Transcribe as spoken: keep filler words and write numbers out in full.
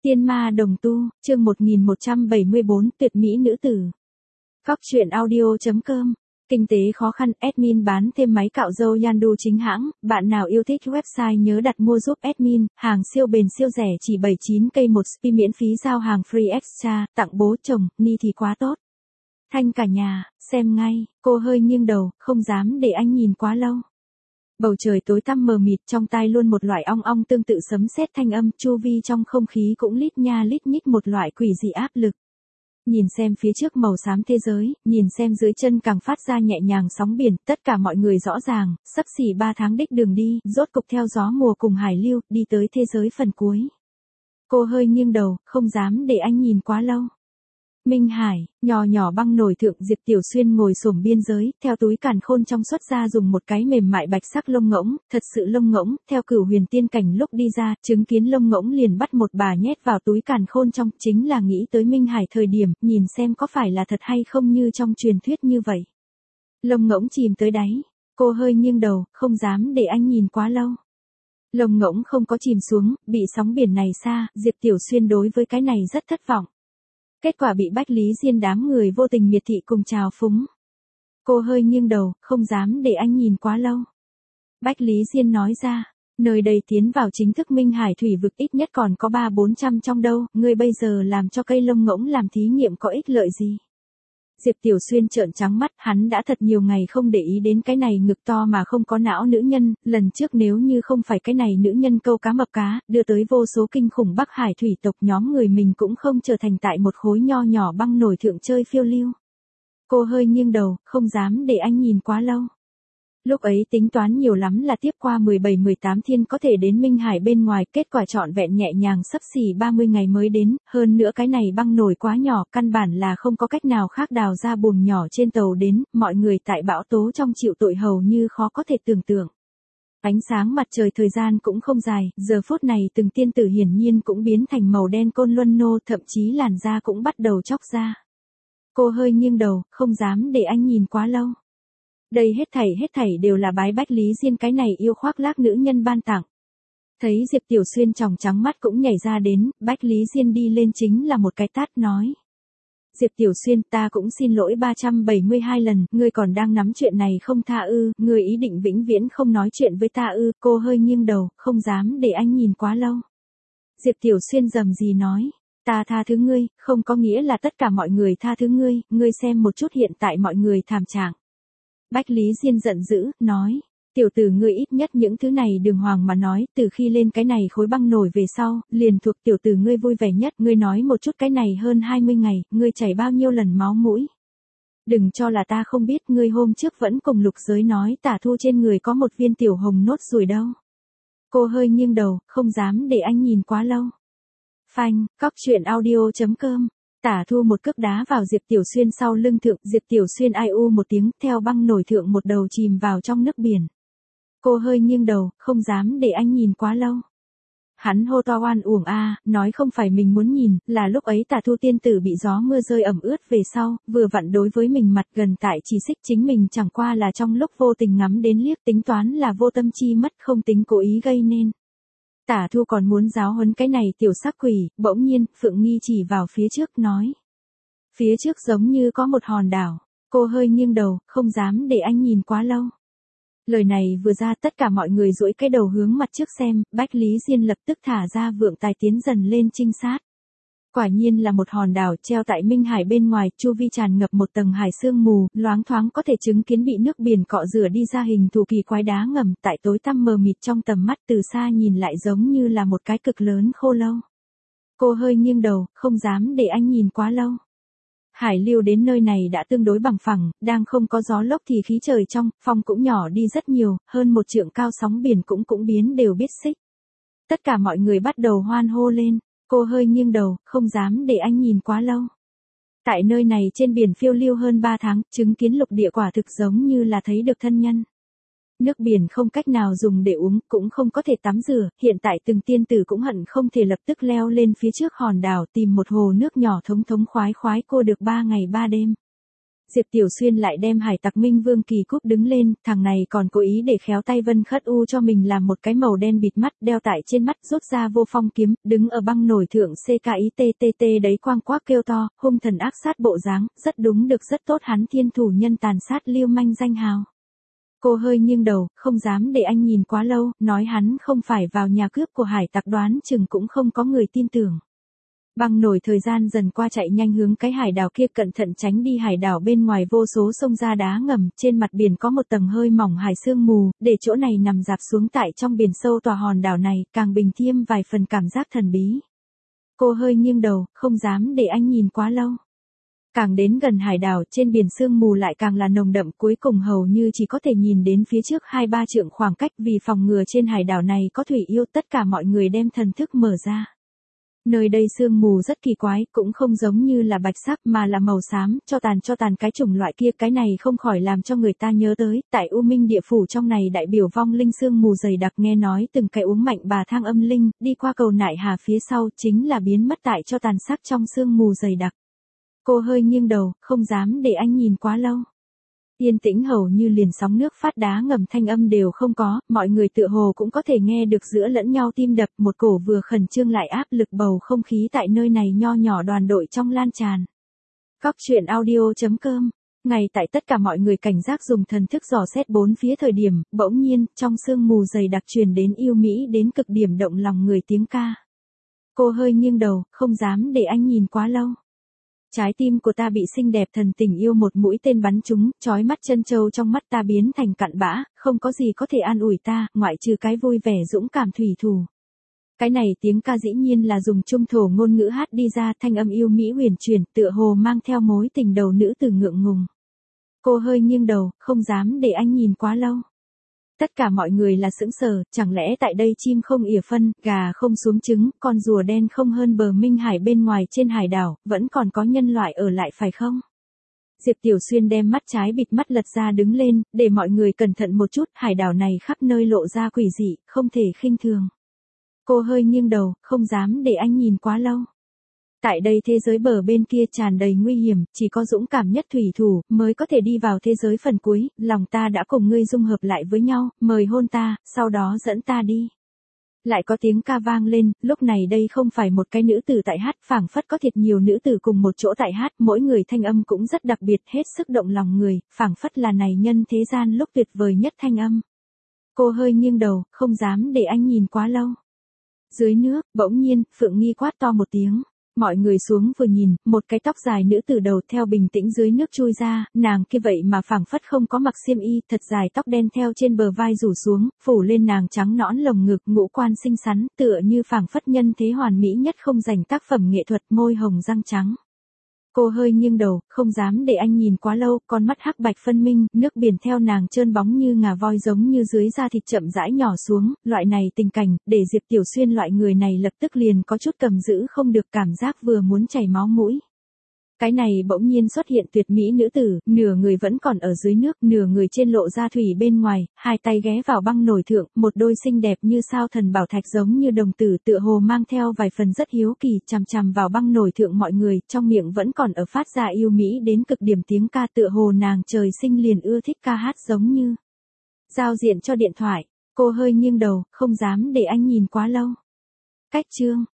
Tiên ma đồng tu, chương một nghìn một trăm bảy mươi bốn, tuyệt mỹ nữ tử. Góc truyện audio chấm com. Kinh tế khó khăn, admin bán thêm máy cạo râu Yandu chính hãng, bạn nào yêu thích website nhớ đặt mua giúp admin, hàng siêu bền siêu rẻ chỉ bảy mươi chín k một spi miễn phí giao hàng free extra, tặng bố chồng, ni thì quá tốt. Thanh cả nhà, xem ngay, cô hơi nghiêng đầu, không dám để anh nhìn quá lâu. Bầu trời tối tăm mờ mịt, trong tai luôn một loại ong ong tương tự sấm sét thanh âm, chu vi trong không khí cũng lít nha lít nhít một loại quỷ dị áp lực. Nhìn xem phía trước màu xám thế giới, nhìn xem dưới chân càng phát ra nhẹ nhàng sóng biển, tất cả mọi người rõ ràng, sắp xỉ ba tháng đích đường đi, rốt cục theo gió mùa cùng hải lưu, đi tới thế giới phần cuối. Cô hơi nghiêng đầu, không dám để anh nhìn quá lâu. Minh Hải, nhỏ nhỏ băng nổi thượng Diệp Tiểu Xuyên ngồi xổm biên giới, theo túi càn khôn trong xuất ra dùng một cái mềm mại bạch sắc lông ngỗng, thật sự lông ngỗng, theo Cửu Huyền Tiên cảnh lúc đi ra, chứng kiến lông ngỗng liền bắt một bà nhét vào túi càn khôn trong, chính là nghĩ tới Minh Hải thời điểm, nhìn xem có phải là thật hay không như trong truyền thuyết như vậy. Lông ngỗng chìm tới đáy, cô hơi nghiêng đầu, không dám để anh nhìn quá lâu. Lông ngỗng không có chìm xuống, bị sóng biển này xa, Diệp Tiểu Xuyên đối với cái này rất thất vọng. Kết quả bị Bách Lý Diên đám người vô tình miệt thị cùng trào phúng. Cô hơi nghiêng đầu, không dám để anh nhìn quá lâu. Bách Lý Diên nói ra, nơi đây tiến vào chính thức Minh Hải thủy vực ít nhất còn có ba bốn trăm trong đâu, ngươi bây giờ làm cho cây lông ngỗng làm thí nghiệm có ích lợi gì. Diệp Tiểu Xuyên trợn trắng mắt, hắn đã thật nhiều ngày không để ý đến cái này ngực to mà không có não nữ nhân, lần trước nếu như không phải cái này nữ nhân câu cá mập cá, đưa tới vô số kinh khủng Bắc Hải thủy tộc nhóm người mình cũng không trở thành tại một khối nho nhỏ băng nổi thượng chơi phiêu lưu. Cô hơi nghiêng đầu, không dám để anh nhìn quá lâu. Lúc ấy tính toán nhiều lắm là tiếp qua mười bảy mười tám thiên có thể đến Minh Hải bên ngoài, kết quả trọn vẹn nhẹ nhàng sắp xỉ ba mươi ngày mới đến, hơn nữa cái này băng nổi quá nhỏ, căn bản là không có cách nào khác đào ra buồng nhỏ trên tàu đến, mọi người tại bão tố trong chịu tội hầu như khó có thể tưởng tượng. Ánh sáng mặt trời thời gian cũng không dài, giờ phút này từng tiên tử hiển nhiên cũng biến thành màu đen côn luân nô, thậm chí làn da cũng bắt đầu chóc ra. Cô hơi nghiêng đầu, không dám để anh nhìn quá lâu. Đây hết thảy hết thảy đều là bái Bách Lý Diên cái này yêu khoác lác nữ nhân ban tặng. Thấy Diệp Tiểu Xuyên tròng trắng mắt cũng nhảy ra đến, Bách Lý Diên đi lên chính là một cái tát nói. Diệp Tiểu Xuyên, ta cũng xin lỗi ba trăm bảy mươi hai lần, ngươi còn đang nắm chuyện này không tha ư, ngươi ý định vĩnh viễn không nói chuyện với ta ư, cô hơi nghiêng đầu, không dám để anh nhìn quá lâu. Diệp Tiểu Xuyên rầm rì nói. Ta tha thứ ngươi, không có nghĩa là tất cả mọi người tha thứ ngươi, ngươi xem một chút hiện tại mọi người thảm trạng. Bách Lý Diên giận dữ, nói, tiểu tử ngươi ít nhất những thứ này đường hoàng mà nói, từ khi lên cái này khối băng nổi về sau, liền thuộc tiểu tử ngươi vui vẻ nhất, ngươi nói một chút cái này hơn hai mươi ngày, ngươi chảy bao nhiêu lần máu mũi. Đừng cho là ta không biết, ngươi hôm trước vẫn cùng Lục Giới nói Tả Thu trên người có một viên tiểu hồng nốt ruồi đâu. Cô hơi nghiêng đầu, không dám để anh nhìn quá lâu. Phanh, góc truyện audio chấm com. Tả Thu một cước đá vào Diệp Tiểu Xuyên sau lưng thượng, Diệp Tiểu Xuyên ai u một tiếng, theo băng nổi thượng một đầu chìm vào trong nước biển. Cô hơi nghiêng đầu, không dám để anh nhìn quá lâu. Hắn hô to oan uổng a, nói không phải mình muốn nhìn, là lúc ấy Tả Thu tiên tử bị gió mưa rơi ẩm ướt về sau, vừa vặn đối với mình mặt gần tại chỉ xích chính mình chẳng qua là trong lúc vô tình ngắm đến liếc, tính toán là vô tâm chi mất, không tính cố ý gây nên. Tả Thu còn muốn giáo huấn cái này tiểu sắc quỷ, bỗng nhiên, Phượng Nghi chỉ vào phía trước nói. Phía trước giống như có một hòn đảo, cô hơi nghiêng đầu, không dám để anh nhìn quá lâu. Lời này vừa ra tất cả mọi người duỗi cái đầu hướng mặt trước xem, Bách Lý Diên lập tức thả ra vượng tài tiến dần lên trinh sát. Quả nhiên là một hòn đảo treo tại Minh Hải bên ngoài, chu vi tràn ngập một tầng hải sương mù, loáng thoáng có thể chứng kiến bị nước biển cọ rửa đi ra hình thù kỳ quái đá ngầm, tại tối tăm mờ mịt trong tầm mắt từ xa nhìn lại giống như là một cái cực lớn khô lâu. Cô hơi nghiêng đầu, không dám để anh nhìn quá lâu. Hải lưu đến nơi này đã tương đối bằng phẳng, đang không có gió lốc thì khí trời trong, phong cũng nhỏ đi rất nhiều, hơn một trượng cao sóng biển cũng cũng biến đều biết xích. Tất cả mọi người bắt đầu hoan hô lên. Cô hơi nghiêng đầu, không dám để anh nhìn quá lâu. Tại nơi này trên biển phiêu lưu hơn ba tháng, chứng kiến lục địa quả thực giống như là thấy được thân nhân. Nước biển không cách nào dùng để uống, cũng không có thể tắm rửa, hiện tại từng tiên tử cũng hận không thể lập tức leo lên phía trước hòn đảo tìm một hồ nước nhỏ thống thống khoái khoái cô được ba ngày ba đêm. Diệp Tiểu Xuyên lại đem hải tặc Minh Vương Kỳ Cúp đứng lên, thằng này còn cố ý để khéo tay Vân Khất U cho mình làm một cái màu đen bịt mắt, đeo tại trên mắt, rút ra vô phong kiếm, đứng ở băng nổi thượng xê ca i tê tê tê đấy quang quác kêu to, hung thần ác sát bộ dáng, rất đúng được rất tốt hắn thiên thủ nhân tàn sát lưu manh danh hào. Cô hơi nghiêng đầu, không dám để anh nhìn quá lâu, nói hắn không phải vào nhà cướp của hải tặc đoán chừng cũng không có người tin tưởng. Băng nổi thời gian dần qua chạy nhanh hướng cái hải đảo kia, cẩn thận tránh đi hải đảo bên ngoài vô số sông ra đá ngầm, trên mặt biển có một tầng hơi mỏng hải sương mù, để chỗ này nằm dạp xuống tại trong biển sâu tòa hòn đảo này, càng bình thêm vài phần cảm giác thần bí. Cô hơi nghiêng đầu, không dám để anh nhìn quá lâu. Càng đến gần hải đảo, trên biển sương mù lại càng là nồng đậm, cuối cùng hầu như chỉ có thể nhìn đến phía trước hai ba trượng khoảng cách, vì phòng ngừa trên hải đảo này có thủy yêu, tất cả mọi người đem thần thức mở ra. Nơi đây sương mù rất kỳ quái, cũng không giống như là bạch sắc mà là màu xám, cho tàn cho tàn cái chủng loại kia, cái này không khỏi làm cho người ta nhớ tới, tại U Minh địa phủ trong này đại biểu vong linh sương mù dày đặc, nghe nói từng cái uống mạnh bà thang âm linh, đi qua cầu nại hà phía sau, chính là biến mất tại cho tàn sắc trong sương mù dày đặc. Cô hơi nghiêng đầu, không dám để anh nhìn quá lâu. Yên tĩnh hầu như liền sóng nước phát đá ngầm thanh âm đều không có, mọi người tựa hồ cũng có thể nghe được giữa lẫn nhau tim đập, một cổ vừa khẩn trương lại áp lực bầu không khí tại nơi này nho nhỏ đoàn đội trong lan tràn. Góc truyện audio chấm com. Ngay tại tất cả mọi người cảnh giác dùng thần thức dò xét bốn phía thời điểm, bỗng nhiên, trong sương mù dày đặc truyền đến yêu mỹ đến cực điểm động lòng người tiếng ca. Cô hơi nghiêng đầu, không dám để anh nhìn quá lâu. Trái tim của ta bị xinh đẹp thần tình yêu một mũi tên bắn trúng, chói mắt chân châu trong mắt ta biến thành cặn bã, không có gì có thể an ủi ta, ngoại trừ cái vui vẻ dũng cảm thủy thủ. Cái này tiếng ca dĩ nhiên là dùng trung thổ ngôn ngữ hát đi ra, thanh âm yêu mỹ huyền chuyển, tựa hồ mang theo mối tình đầu nữ từ ngượng ngùng. Cô hơi nghiêng đầu, không dám để anh nhìn quá lâu. Tất cả mọi người là sững sờ, chẳng lẽ tại đây chim không ỉa phân, gà không xuống trứng, con rùa đen không hơn bờ Minh Hải bên ngoài trên hải đảo, vẫn còn có nhân loại ở lại phải không? Diệp Tiểu Xuyên đem mắt trái bịt mắt lật ra đứng lên, để mọi người cẩn thận một chút, hải đảo này khắp nơi lộ ra quỷ dị, không thể khinh thường. Cô hơi nghiêng đầu, không dám để anh nhìn quá lâu. Tại đây thế giới bờ bên kia tràn đầy nguy hiểm, chỉ có dũng cảm nhất thủy thủ mới có thể đi vào thế giới phần cuối, lòng ta đã cùng ngươi dung hợp lại với nhau, mời hôn ta, sau đó dẫn ta đi. Lại có tiếng ca vang lên, lúc này đây không phải một cái nữ tử tại hát, phảng phất có thiệt nhiều nữ tử cùng một chỗ tại hát, mỗi người thanh âm cũng rất đặc biệt, hết sức động lòng người, phảng phất là này nhân thế gian lúc tuyệt vời nhất thanh âm. Cô hơi nghiêng đầu, không dám để anh nhìn quá lâu. Dưới nước, bỗng nhiên, Phượng Nghi quát to một tiếng. Mọi người xuống vừa nhìn, một cái tóc dài nữ tử đầu theo bình tĩnh dưới nước chui ra, nàng kia vậy mà phảng phất không có mặc xiêm y, thật dài tóc đen theo trên bờ vai rủ xuống, phủ lên nàng trắng nõn lồng ngực, ngũ quan xinh xắn, tựa như phảng phất nhân thế hoàn mỹ nhất không dành tác phẩm nghệ thuật, môi hồng răng trắng. Cô hơi nghiêng đầu, không dám để anh nhìn quá lâu, con mắt hắc bạch phân minh, nước biển theo nàng trơn bóng như ngà voi giống như dưới da thịt chậm rãi nhỏ xuống, loại này tình cảnh, để Diệp Tiểu Xuyên loại người này lập tức liền có chút cầm giữ không được, cảm giác vừa muốn chảy máu mũi. Cái này bỗng nhiên xuất hiện tuyệt mỹ nữ tử, nửa người vẫn còn ở dưới nước, nửa người trên lộ ra thủy bên ngoài, hai tay ghé vào băng nổi thượng, một đôi xinh đẹp như sao thần bảo thạch giống như đồng tử tựa hồ mang theo vài phần rất hiếu kỳ, chằm chằm vào băng nổi thượng mọi người, trong miệng vẫn còn ở phát ra yêu mỹ đến cực điểm tiếng ca, tựa hồ nàng trời sinh liền ưa thích ca hát giống như giao diện cho điện thoại. Cô hơi nghiêng đầu, không dám để anh nhìn quá lâu. Cách chương